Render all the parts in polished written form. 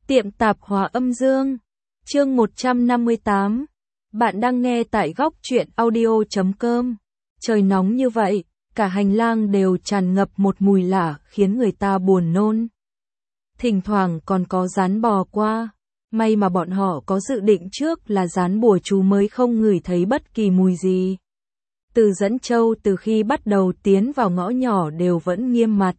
Tiệm tạp hóa âm dương. Chương 158. Bạn đang nghe tại góc truyện audio.com. Trời nóng như vậy, cả hành lang đều tràn ngập một mùi lạ khiến người ta buồn nôn. Thỉnh thoảng còn có rán bò qua. May mà bọn họ có dự định trước là rán bùa chú mới không ngửi thấy bất kỳ mùi gì. Từ Dẫn Châu từ khi bắt đầu tiến vào ngõ nhỏ đều vẫn nghiêm mặt.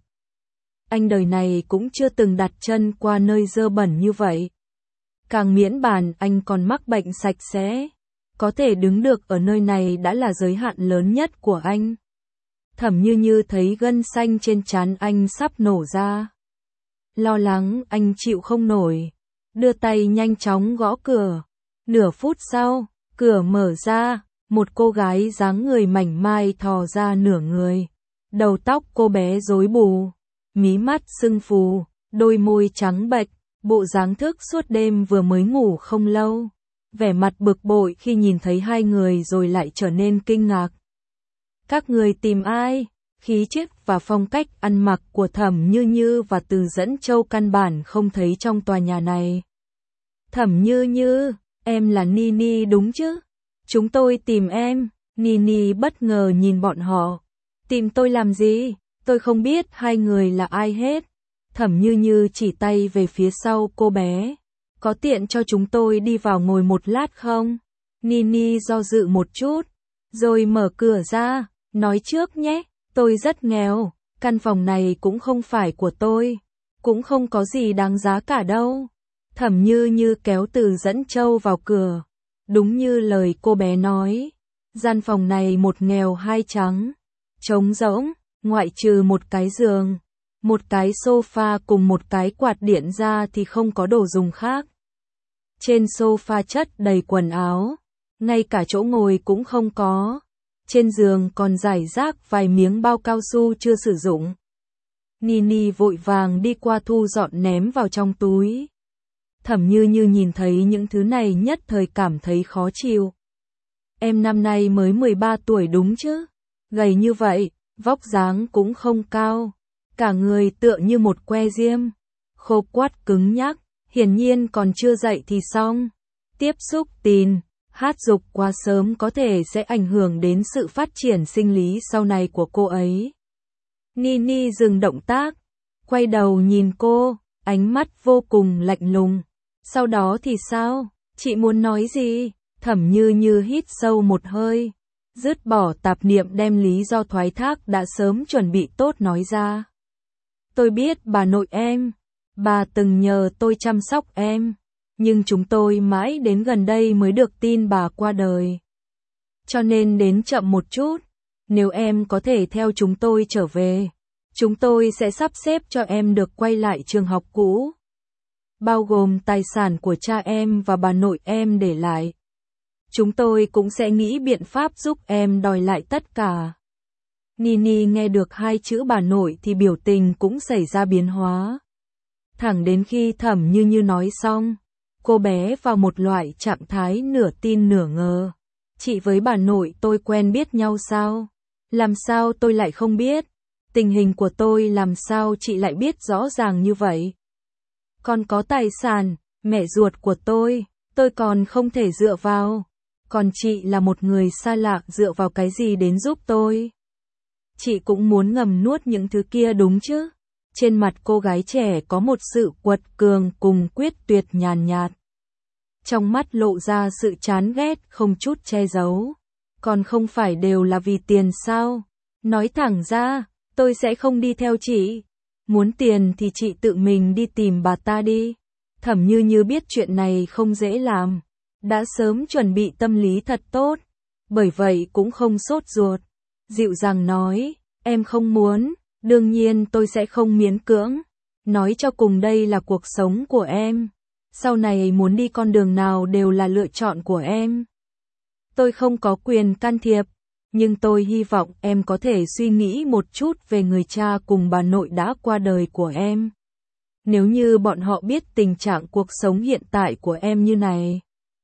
Anh đời này cũng chưa từng đặt chân qua nơi dơ bẩn như vậy. Càng miễn bàn anh còn mắc bệnh sạch sẽ. Có thể đứng được ở nơi này đã là giới hạn lớn nhất của anh. Thẩm Như Như thấy gân xanh trên trán anh sắp nổ ra. Lo lắng anh chịu không nổi. Đưa tay nhanh chóng gõ cửa. Nửa phút sau, cửa mở ra. Một cô gái dáng người mảnh mai thò ra nửa người. Đầu tóc cô bé rối bù. Mí mắt sưng phù, đôi môi trắng bệch, bộ dáng thức suốt đêm vừa mới ngủ không lâu. Vẻ mặt bực bội khi nhìn thấy hai người rồi lại trở nên kinh ngạc. Các người tìm ai? Khí chất và phong cách ăn mặc của Thẩm Như Như và Từ Dẫn Châu căn bản không thấy trong tòa nhà này. Thẩm Như Như, em là Nini đúng chứ? Chúng tôi tìm em. Nini bất ngờ nhìn bọn họ. Tìm tôi làm gì? Tôi không biết hai người là ai hết. Thẩm Như Như chỉ tay về phía sau cô bé. Có tiện cho chúng tôi đi vào ngồi một lát không? Nini do dự một chút, rồi mở cửa ra, nói trước nhé, tôi rất nghèo, căn phòng này cũng không phải của tôi, cũng không có gì đáng giá cả đâu. Thẩm Như Như kéo Từ Dẫn Châu vào cửa. Đúng như lời cô bé nói, gian phòng này một nghèo hai trắng, trống rỗng. Ngoại trừ một cái giường, một cái sofa cùng một cái quạt điện ra thì không có đồ dùng khác. Trên sofa chất đầy quần áo, ngay cả chỗ ngồi cũng không có. Trên giường còn rải rác vài miếng bao cao su chưa sử dụng. Nini vội vàng đi qua thu dọn ném vào trong túi. Thẩm Như Như nhìn thấy những thứ này nhất thời cảm thấy khó chịu. Em năm nay mới 13 tuổi đúng chứ? Gầy như vậy. Vóc dáng cũng không cao, cả người tựa như một que diêm, khô quắt cứng nhắc, hiển nhiên còn chưa dậy thì xong. Tiếp xúc tin, hát dục quá sớm có thể sẽ ảnh hưởng đến sự phát triển sinh lý sau này của cô ấy. Nini dừng động tác, quay đầu nhìn cô, ánh mắt vô cùng lạnh lùng. Sau đó thì sao? Chị muốn nói gì? Thẩm Như Như hít sâu một hơi. Dứt bỏ tạp niệm đem lý do thoái thác đã sớm chuẩn bị tốt nói ra. Tôi biết bà nội em, bà từng nhờ tôi chăm sóc em, nhưng chúng tôi mãi đến gần đây mới được tin bà qua đời. Cho nên đến chậm một chút, nếu em có thể theo chúng tôi trở về, chúng tôi sẽ sắp xếp cho em được quay lại trường học cũ. Bao gồm tài sản của cha em và bà nội em để lại. Chúng tôi cũng sẽ nghĩ biện pháp giúp em đòi lại tất cả. Nini nghe được hai chữ bà nội thì biểu tình cũng xảy ra biến hóa. Thẳng đến khi Thẩm Như Như nói xong, cô bé vào một loại trạng thái nửa tin nửa ngờ. Chị với bà nội tôi quen biết nhau sao? Làm sao tôi lại không biết? Tình hình của tôi làm sao chị lại biết rõ ràng như vậy? Còn có tài sản, mẹ ruột của tôi còn không thể dựa vào. Còn chị là một người xa lạ dựa vào cái gì đến giúp tôi? Chị cũng muốn ngầm nuốt những thứ kia đúng chứ? Trên mặt cô gái trẻ có một sự quật cường cùng quyết tuyệt nhàn nhạt. Trong mắt lộ ra sự chán ghét không chút che giấu. Còn không phải đều là vì tiền sao? Nói thẳng ra, tôi sẽ không đi theo chị. Muốn tiền thì chị tự mình đi tìm bà ta đi. Thẩm Như Như biết chuyện này không dễ làm. Đã sớm chuẩn bị tâm lý thật tốt, bởi vậy cũng không sốt ruột. Dịu dàng nói, em không muốn, đương nhiên tôi sẽ không miễn cưỡng. Nói cho cùng đây là cuộc sống của em. Sau này muốn đi con đường nào đều là lựa chọn của em. Tôi không có quyền can thiệp, nhưng tôi hy vọng em có thể suy nghĩ một chút về người cha cùng bà nội đã qua đời của em. Nếu như bọn họ biết tình trạng cuộc sống hiện tại của em như này,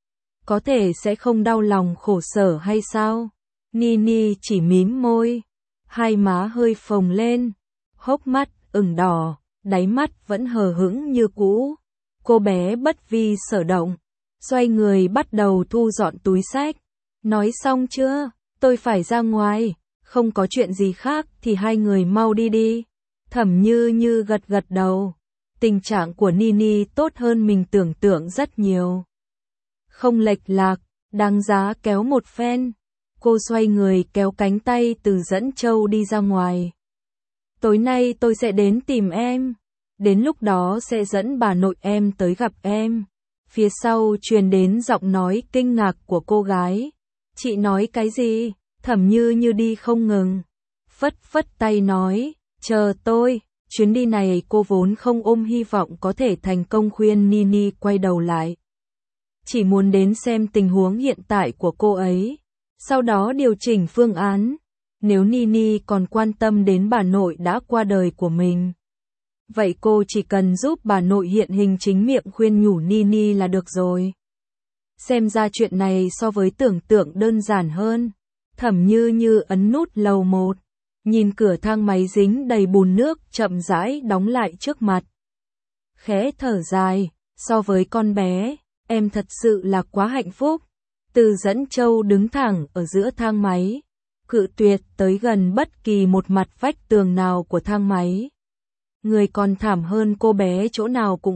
có thể sẽ không đau lòng khổ sở hay sao? Nini chỉ mím môi, hai má hơi phồng lên, hốc mắt ửng đỏ, đáy mắt vẫn hờ hững như cũ. Cô bé bất vi sở động, xoay người bắt đầu thu dọn túi xách. Nói xong chưa? Tôi phải ra ngoài, không có chuyện gì khác thì hai người mau đi đi. Thẩm Như Như gật gật đầu. Tình trạng của Nini tốt hơn mình tưởng tượng rất nhiều. Không lệch lạc, đáng giá kéo một phen. Cô xoay người kéo cánh tay Từ Dẫn Châu đi ra ngoài. Tối nay tôi sẽ đến tìm em. Đến lúc đó sẽ dẫn bà nội em tới gặp em. Phía sau truyền đến giọng nói kinh ngạc của cô gái. Chị nói cái gì? Thẩm Như Như đi không ngừng. Phất phất tay nói, chờ tôi. Chuyến đi này cô vốn không ôm hy vọng có thể thành công, khuyên Nini quay đầu lại. Chỉ muốn đến xem tình huống hiện tại của cô ấy. Sau đó điều chỉnh phương án. Nếu Nini còn quan tâm đến bà nội đã qua đời của mình, vậy cô chỉ cần giúp bà nội hiện hình, chính miệng khuyên nhủ Nini là được rồi. Xem ra chuyện này so với tưởng tượng đơn giản hơn. Thẩm Như Như ấn nút lầu 1, nhìn cửa thang máy dính đầy bùn nước chậm rãi đóng lại trước mặt. Khẽ thở dài, so với con bé, em thật sự là quá hạnh phúc. Từ Dẫn Châu đứng thẳng ở giữa thang máy, cự tuyệt tới gần bất kỳ một mặt vách tường nào của thang máy. Người còn thảm hơn cô bé chỗ nào cũng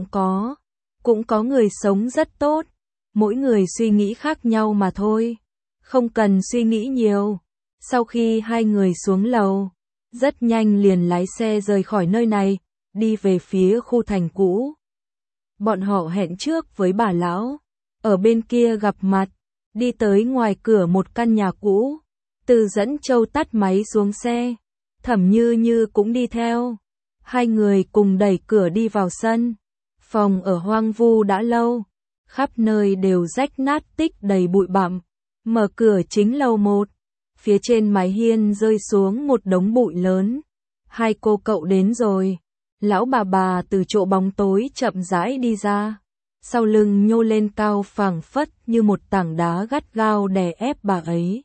có người sống rất tốt, mỗi người suy nghĩ khác nhau mà thôi, không cần suy nghĩ nhiều. Sau khi hai người xuống lầu, rất nhanh liền lái xe rời khỏi nơi này, đi về phía khu thành cũ. Bọn họ hẹn trước với bà lão, ở bên kia gặp mặt, đi tới ngoài cửa một căn nhà cũ. Từ Dẫn Châu tắt máy xuống xe, Thẩm Như Như cũng đi theo. Hai người cùng đẩy cửa đi vào sân. Phòng ở hoang vu đã lâu, khắp nơi đều rách nát tích đầy bụi bặm. Mở cửa chính lầu 1, phía trên mái hiên rơi xuống một đống bụi lớn. Hai cô cậu đến rồi. Lão bà từ chỗ bóng tối chậm rãi đi ra, sau lưng nhô lên cao phảng phất như một tảng đá gắt gao đè ép bà ấy,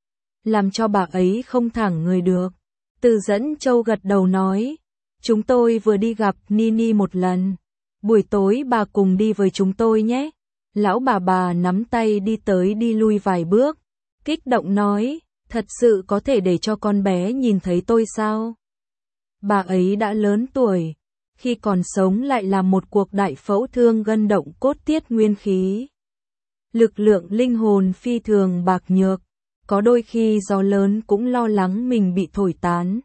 làm cho bà ấy không thẳng người được. Từ Dẫn Châu gật đầu nói, chúng tôi vừa đi gặp Nini một lần, buổi tối bà cùng đi với chúng tôi nhé. Lão bà nắm tay đi tới đi lui vài bước, kích động nói, thật sự có thể để cho con bé nhìn thấy tôi sao? Bà ấy đã lớn tuổi, khi còn sống lại làm một cuộc đại phẫu thương gân động cốt tiết nguyên khí. Lực lượng linh hồn phi thường bạc nhược, có đôi khi gió lớn cũng lo lắng mình bị thổi tán.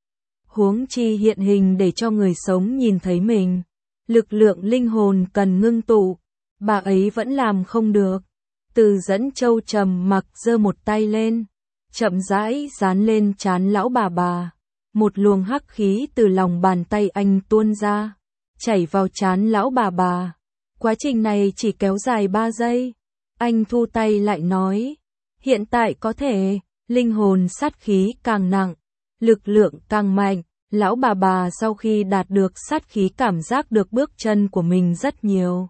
Huống chi hiện hình để cho người sống nhìn thấy mình, lực lượng linh hồn cần ngưng tụ, bà ấy vẫn làm không được. Từ Dẫn Châu trầm mặc giơ một tay lên, chậm rãi dán lên trán lão bà. Một luồng hắc khí từ lòng bàn tay anh tuôn ra, chảy vào trán lão bà. Quá trình này chỉ kéo dài 3 giây. Anh thu tay lại nói, hiện tại có thể, linh hồn sát khí càng nặng, lực lượng càng mạnh. Lão bà sau khi đạt được sát khí cảm giác được bước chân của mình rất nhiều.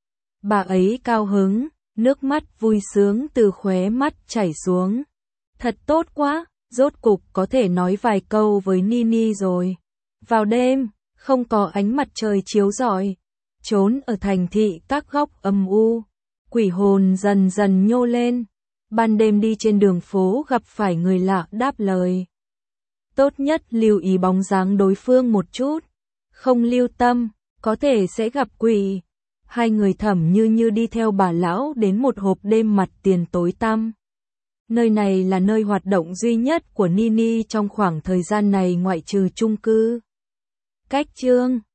Bà ấy cao hứng, nước mắt vui sướng từ khóe mắt chảy xuống. Thật tốt quá, rốt cục có thể nói vài câu với Nini rồi. Vào đêm, không có ánh mặt trời chiếu rọi, trốn ở thành thị các góc âm u, quỷ hồn dần dần nhô lên. Ban đêm đi trên đường phố gặp phải người lạ đáp lời, tốt nhất lưu ý bóng dáng đối phương một chút, không lưu tâm, có thể sẽ gặp quỷ. Hai người Thẩm Như Như đi theo bà lão đến một hộp đêm mặt tiền tối tăm. Nơi này là nơi hoạt động duy nhất của Nini trong khoảng thời gian này ngoại trừ chung cư. Cách chương